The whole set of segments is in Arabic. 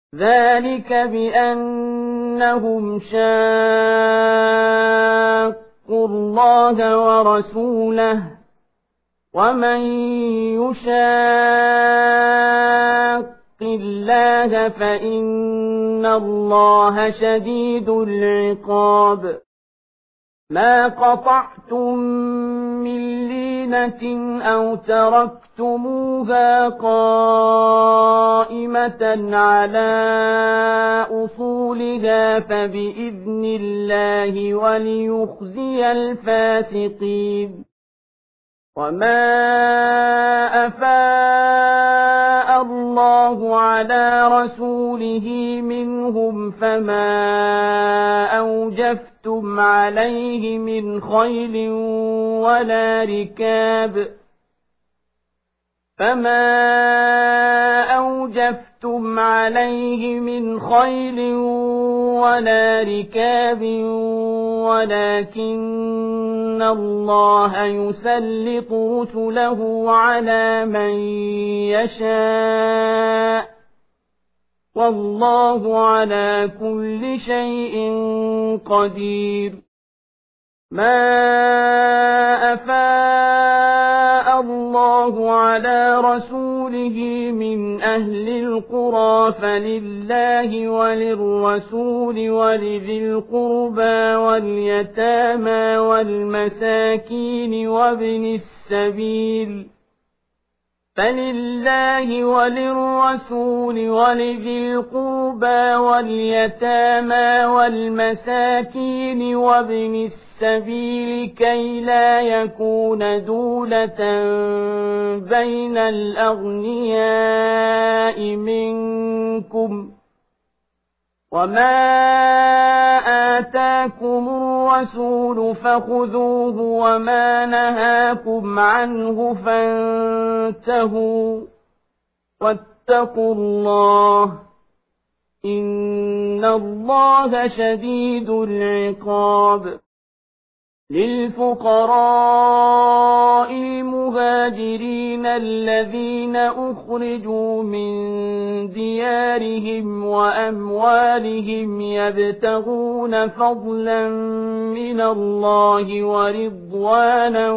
ذلك بأنهم شاقوا الله ورسوله ومن يشاق الله فإن الله شديد العقاب ما قطعتم من لينة أو تركتموها قائمة على أصولها فبإذن الله وليخزي الفاسقين وما أفاء الله على رسوله منهم فما أوجفتم عليه من خيل ولا ركاب ولكن الله يسلط رسله على من يشاء والله على كل شيء قدير ما أفاء الله على رسوله من أهل القرى فلله وللرسول ولذي القربى واليتامى والمساكين وابن السبيل فلله وللرسول ولذي القربى واليتامى والمساكين وابن السبيل كي لا يكون دولة بين الأغنياء منكم وما آتاكم الرسول فخذوه وما نهاكم عنه فانتهوا واتقوا الله إن الله شديد العقاب للفقراء المهاجرين الذين أخرجوا من ديارهم وأموالهم يبتغون فضلا من الله ورضوانا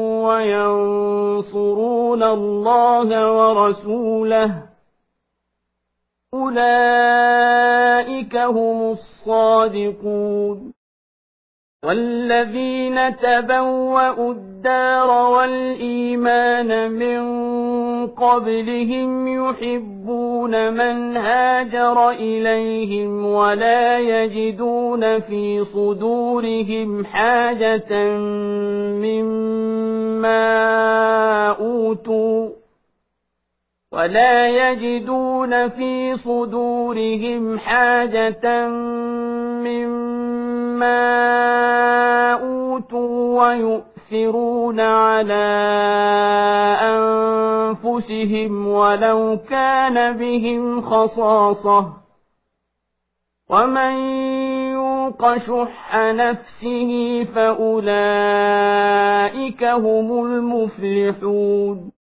وينصرون الله ورسوله أولئك هم الصادقون والذين تبوأوا الدار والإيمان من قبلهم يحبون من هاجر إليهم ولا يجدون في صدورهم حاجة مما أوتوا ويؤثرون على أنفسهم ولو كان بهم خصاصة ومن يوق شح نفسه فأولئك هم المفلحون